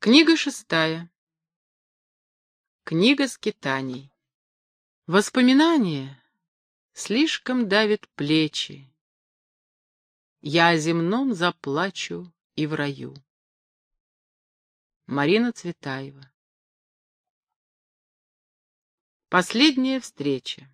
Книга 6. Книга скитаний. Воспоминания слишком давят плечи. Я о земном заплачу и в раю. Марина Цветаева. Последняя встреча.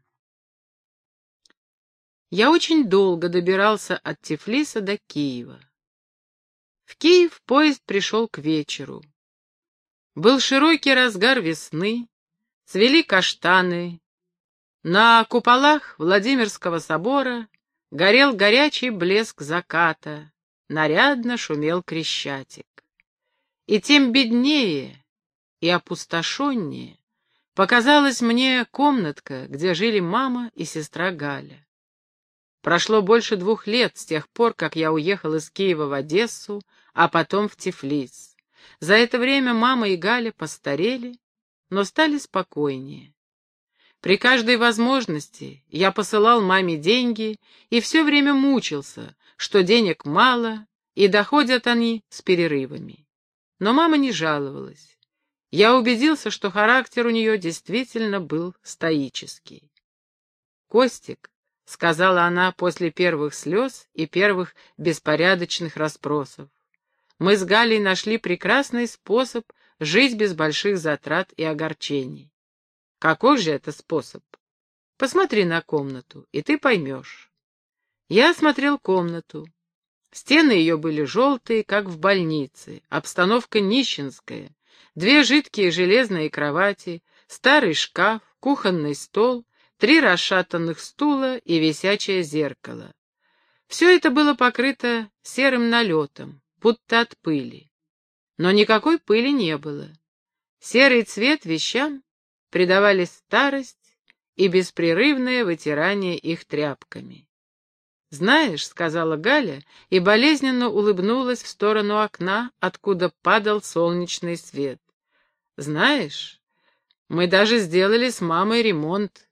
Я очень долго добирался от Тифлиса до Киева. В Киев поезд пришел к вечеру. Был широкий разгар весны, цвели каштаны. На куполах Владимирского собора горел горячий блеск заката, нарядно шумел Крещатик. И тем беднее и опустошеннее показалась мне комнатка, где жили мама и сестра Галя. Прошло больше 2 лет с тех пор, как я уехал из Киева в Одессу, а потом в Тифлис. За это время мама и Галя постарели, но стали спокойнее. При каждой возможности я посылал маме деньги и все время мучился, что денег мало, и доходят они с перерывами. Но мама не жаловалась. Я убедился, что характер у нее действительно был стоический. «Костик», — сказала она после первых слез и первых беспорядочных расспросов, мы с Галей нашли прекрасный способ жить без больших затрат и огорчений. Какой же это способ? Посмотри на комнату, и ты поймешь. Я осмотрел комнату. Стены ее были желтые, как в больнице, обстановка нищенская, 2 жидкие железные кровати, старый шкаф, кухонный стол, 3 расшатанных стула и висячее зеркало. Все это было покрыто серым налетом, будто от пыли. Но никакой пыли не было. Серый цвет вещам придавали старость и беспрерывное вытирание их тряпками. «Знаешь», — сказала Галя и болезненно улыбнулась в сторону окна, откуда падал солнечный свет. «Знаешь, мы даже сделали с мамой ремонт».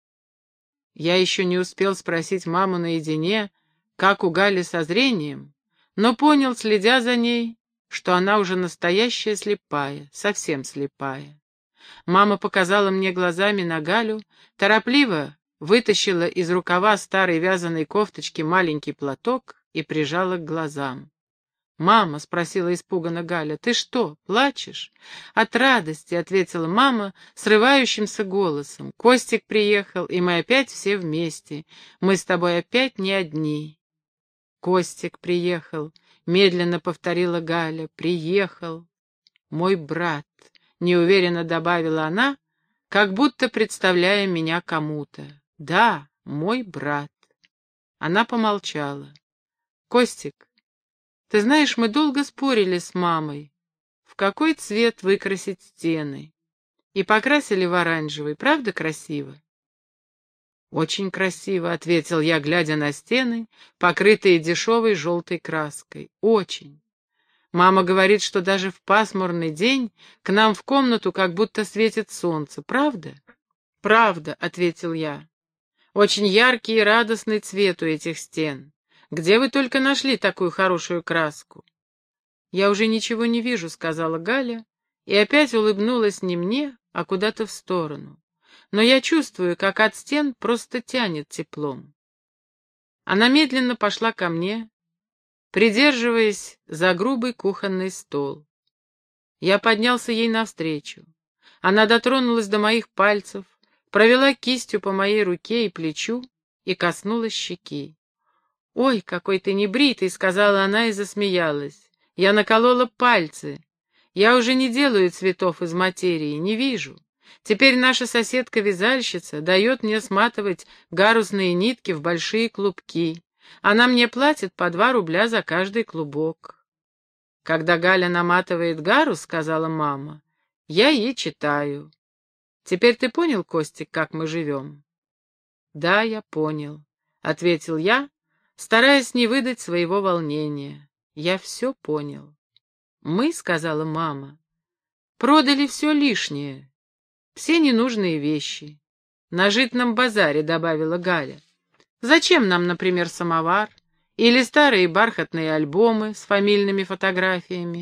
Я еще не успел спросить маму наедине, как у Гали со зрением, но понял, следя за ней, что она уже настоящая слепая, совсем слепая. Мама показала мне глазами на Галю, торопливо вытащила из рукава старой вязаной кофточки маленький платок и прижала к глазам. «Мама», — спросила испуганно Галя, — «ты что, плачешь?» «От радости», — ответила мама срывающимся голосом. «Костик приехал, и мы опять все вместе. Мы с тобой опять не одни». «Костик приехал», — медленно повторила Галя, — «приехал. Мой брат», — неуверенно добавила она, как будто представляя меня кому-то. «Да, мой брат». Она помолчала. «Костик, ты знаешь, мы долго спорили с мамой, в какой цвет выкрасить стены, и покрасили в оранжевый. Правда красиво?» «Очень красиво», — ответил я, глядя на стены, покрытые дешевой желтой краской. «Очень. Мама говорит, что даже в пасмурный день к нам в комнату как будто светит солнце. Правда?» «Правда», — ответил я. «Очень яркий и радостный цвет у этих стен. Где вы только нашли такую хорошую краску?» «Я уже ничего не вижу», — сказала Галя, и опять улыбнулась не мне, а куда-то в сторону. «Но я чувствую, как от стен просто тянет теплом». Она медленно пошла ко мне, придерживаясь за грубый кухонный стол. Я поднялся ей навстречу. Она дотронулась до моих пальцев, провела кистью по моей руке и плечу и коснулась щеки. «Ой, какой ты небритый», — сказала она и засмеялась. «Я наколола пальцы. Я уже не делаю цветов из материи, не вижу. Теперь наша соседка-вязальщица дает мне сматывать гарусные нитки в большие клубки. Она мне платит по 2 рубля за каждый клубок». «Когда Галя наматывает гарус, — сказала мама, — я ей читаю. Теперь ты понял, Костик, как мы живем?» «Да, я понял», — ответил я, стараясь не выдать своего волнения. «Я все понял». «Мы, — сказала мама, — продали все лишнее, все ненужные вещи. На житном базаре», — добавила Галя. «Зачем нам, например, самовар или старые бархатные альбомы с фамильными фотографиями?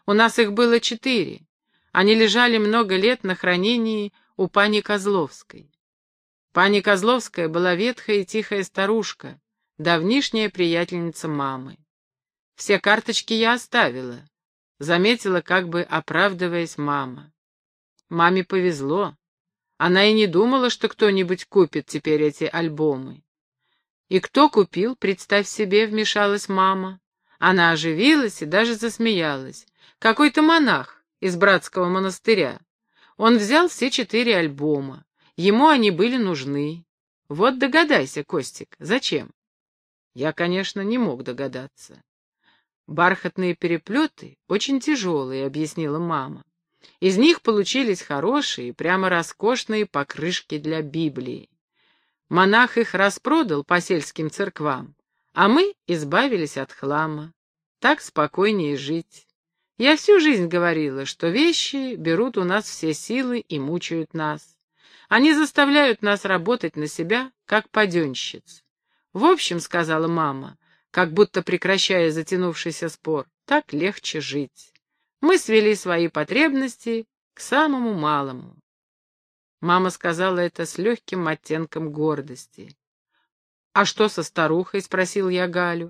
У нас их было 4. Они лежали много лет на хранении у пани Козловской. Пани Козловская была ветхая и тихая старушка, давнишняя приятельница мамы. Все карточки я оставила, заметила, как бы оправдываясь мама. Маме повезло. Она и не думала, что кто-нибудь купит теперь эти альбомы. «И кто купил, представь себе», — вмешалась мама. Она оживилась и даже засмеялась. «Какой-то монах из братского монастыря. Он взял все 4 альбома. Ему они были нужны. Вот догадайся, Костик, зачем?» Я, конечно, не мог догадаться. «Бархатные переплеты очень тяжелые», — объяснила мама. «Из них получились хорошие, прямо роскошные покрышки для Библии. Монах их распродал по сельским церквам, а мы избавились от хлама. Так спокойнее жить. Я всю жизнь говорила, что вещи берут у нас все силы и мучают нас. Они заставляют нас работать на себя, как паденщиц. В общем, — сказала мама, как будто прекращая затянувшийся спор, — так легче жить. Мы свели свои потребности к самому малому». Мама сказала это с легким оттенком гордости. «А что со старухой?» — спросил я Галю.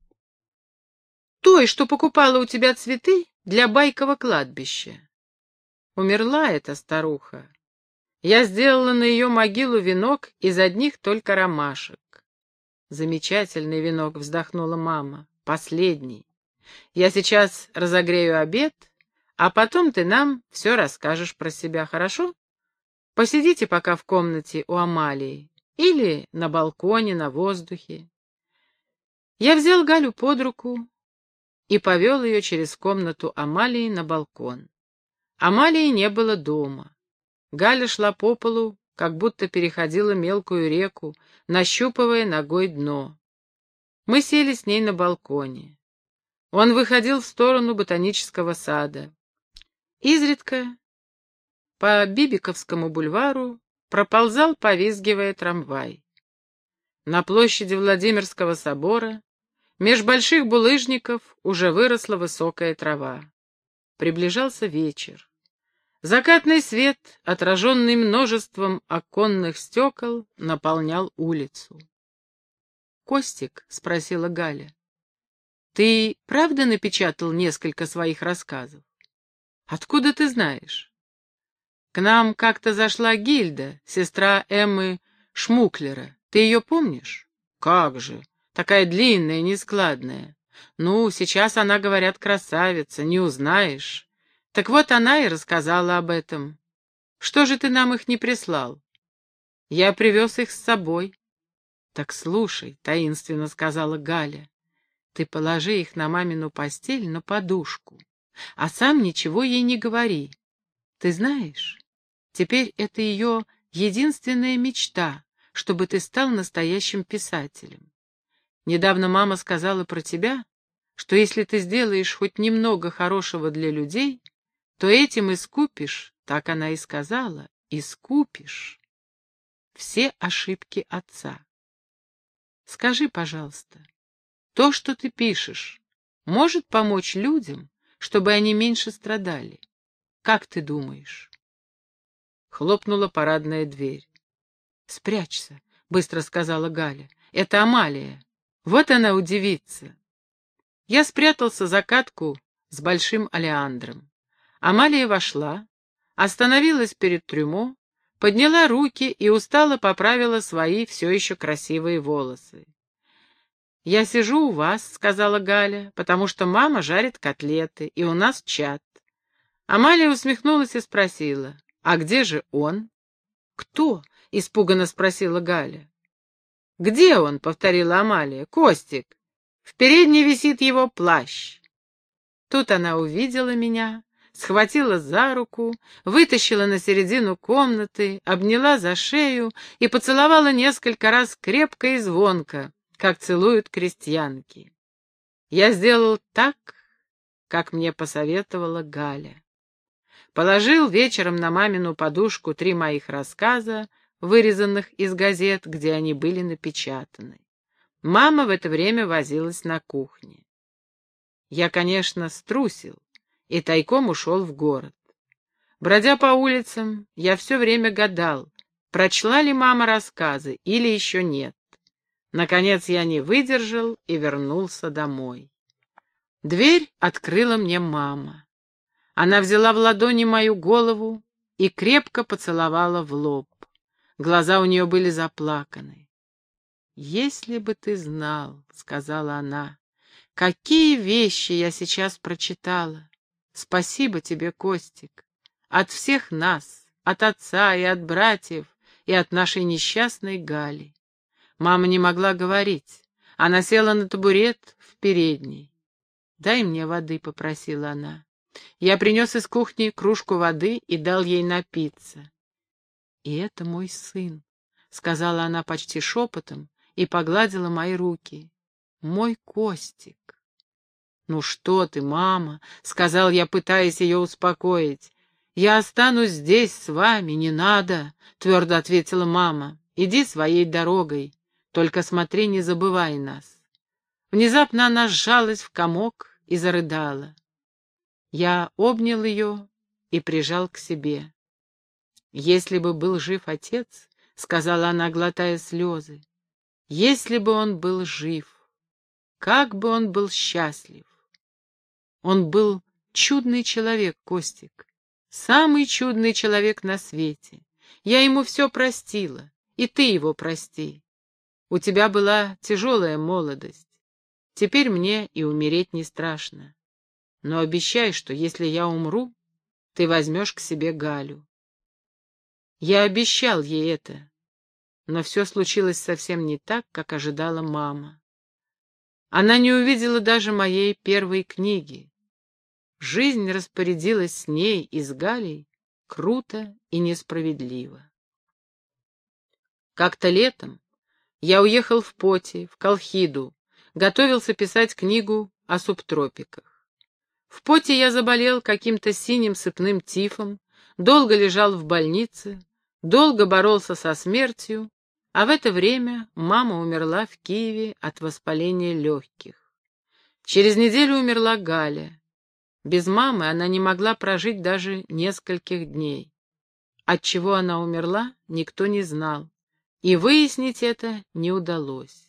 «Той, что покупала у тебя цветы для байкового кладбища». Умерла эта старуха. Я сделала на ее могилу венок из одних только ромашек. «Замечательный венок», — вздохнула мама, — «последний. Я сейчас разогрею обед, а потом ты нам все расскажешь про себя, хорошо? Посидите пока в комнате у Амалии или на балконе, на воздухе». Я взял Галю под руку и повел ее через комнату Амалии на балкон. Амалии не было дома. Галя шла по полу, как будто переходила мелкую реку, нащупывая ногой дно. Мы сели с ней на балконе. Он выходил в сторону ботанического сада. Изредка по Бибиковскому бульвару проползал, повизгивая, трамвай. На площади Владимирского собора меж больших булыжников уже выросла высокая трава. Приближался вечер. Закатный свет, отраженный множеством оконных стекол, наполнял улицу. «Костик», — спросила Галя, — «ты правда напечатал несколько своих рассказов? Откуда ты знаешь?» «К нам как-то зашла Гильда, сестра Эммы Шмуклера. Ты ее помнишь?» «Как же! Такая длинная, нескладная. Ну, сейчас она, говорят, красавица, не узнаешь. Так вот она и рассказала об этом. Что же ты нам их не прислал?» «Я привез их с собой». «Так слушай», — таинственно сказала Галя, — «ты положи их на мамину постель на подушку, а сам ничего ей не говори. Ты знаешь, теперь это ее единственная мечта, чтобы ты стал настоящим писателем. Недавно мама сказала про тебя, что если ты сделаешь хоть немного хорошего для людей, то этим искупишь, так она и сказала, искупишь все ошибки отца. Скажи, пожалуйста, то, что ты пишешь, может помочь людям, чтобы они меньше страдали? Как ты думаешь?» Хлопнула парадная дверь. «Спрячься», — быстро сказала Галя. «Это Амалия. Вот она удивится». Я спрятался за катку с большим олеандром. Амалия вошла, остановилась перед трюмо, подняла руки и устало поправила свои все еще красивые волосы. «Я сижу у вас», — сказала Галя, — «потому что мама жарит котлеты, и у нас чат». Амалия усмехнулась и спросила: «А где же он?» «Кто?» — испуганно спросила Галя. «Где он?» — повторила Амалия. «Костик. В передней висит его плащ». Тут она увидела меня, схватила за руку, вытащила на середину комнаты, обняла за шею и поцеловала несколько раз крепко и звонко, как целуют крестьянки. Я сделал так, как мне посоветовала Галя. Положил вечером на мамину подушку 3 моих рассказа, вырезанных из газет, где они были напечатаны. Мама в это время возилась на кухне. Я, конечно, струсил и тайком ушел в город. Бродя по улицам, я все время гадал, прочла ли мама рассказы или еще нет. Наконец я не выдержал и вернулся домой. Дверь открыла мне мама. Она взяла в ладони мою голову и крепко поцеловала в лоб. Глаза у нее были заплаканы. «Если бы ты знал, — сказала она, — какие вещи я сейчас прочитала. Спасибо тебе, Костик, от всех нас, от отца и от братьев, и от нашей несчастной Гали». Мама не могла говорить. Она села на табурет в передней. «Дай мне воды», — попросила она. Я принес из кухни кружку воды и дал ей напиться. «И это мой сын», — сказала она почти шепотом и погладила мои руки. «Мой Костик». «Ну что ты, мама», — сказал я, пытаясь ее успокоить. «Я останусь здесь с вами, не надо», — твердо ответила мама. «Иди своей дорогой, только смотри, не забывай нас». Внезапно она сжалась в комок и зарыдала. Я обнял ее и прижал к себе. «Если бы был жив отец, — сказала она, глотая слезы, — если бы он был жив, как бы он был счастлив. Он был чудный человек, Костик, самый чудный человек на свете. Я ему все простила, и ты его прости. У тебя была тяжелая молодость. Теперь мне и умереть не страшно. Но обещай, что если я умру, ты возьмешь к себе Галю». Я обещал ей это, но все случилось совсем не так, как ожидала мама. Она не увидела даже моей первой книги. Жизнь распорядилась с ней и с Галей круто и несправедливо. Как-то летом я уехал в Поти, в Колхиду, готовился писать книгу о субтропиках. В Поти я заболел каким-то синим сыпным тифом, долго лежал в больнице, долго боролся со смертью, а в это время мама умерла в Киеве от воспаления легких. Через неделю умерла Галя. Без мамы она не могла прожить даже нескольких дней. От чего она умерла, никто не знал, и выяснить это не удалось.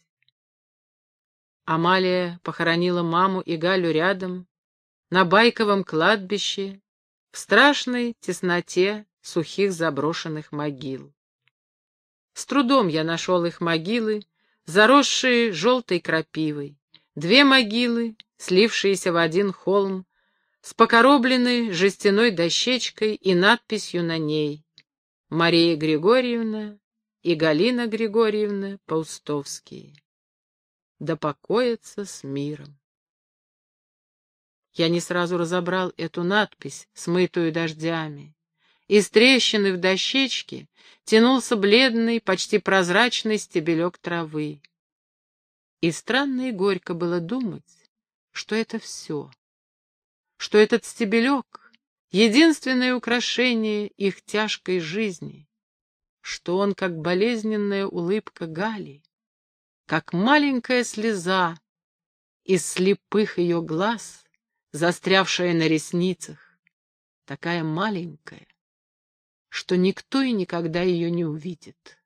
Амалия похоронила маму и Галю рядом, на Байковом кладбище, в страшной тесноте сухих заброшенных могил. С трудом я нашел их могилы, заросшие желтой крапивой, 2 могилы, слившиеся в один холм, с покоробленной жестяной дощечкой и надписью на ней: «Мария Григорьевна и Галина Григорьевна Паустовские. Да покоятся с миром». Я не сразу разобрал эту надпись, смытую дождями. Из трещины в дощечке тянулся бледный, почти прозрачный стебелек травы. И странно и горько было думать, что это все, что этот стебелек — единственное украшение их тяжкой жизни, что он, как болезненная улыбка Гали, как маленькая слеза из слепых ее глаз, застрявшая на ресницах, такая маленькая, что никто и никогда ее не увидит.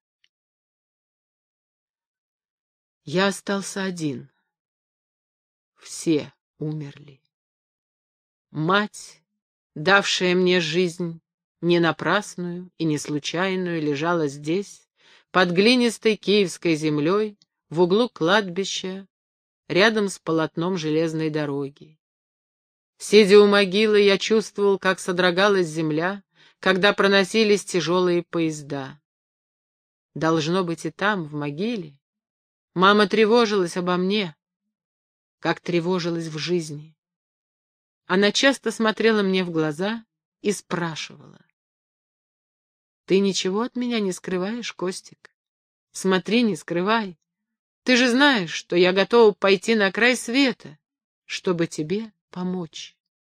Я остался один. Все умерли. Мать, давшая мне жизнь, не напрасную и не случайную, лежала здесь, под глинистой киевской землей, в углу кладбища, рядом с полотном железной дороги. Сидя у могилы, я чувствовал, как содрогалась земля, когда проносились тяжелые поезда. Должно быть, и там, в могиле, мама тревожилась обо мне, как тревожилась в жизни. Она часто смотрела мне в глаза и спрашивала: «Ты ничего от меня не скрываешь, Костик? Смотри, не скрывай. Ты же знаешь, что я готова пойти на край света, чтобы тебе помочь».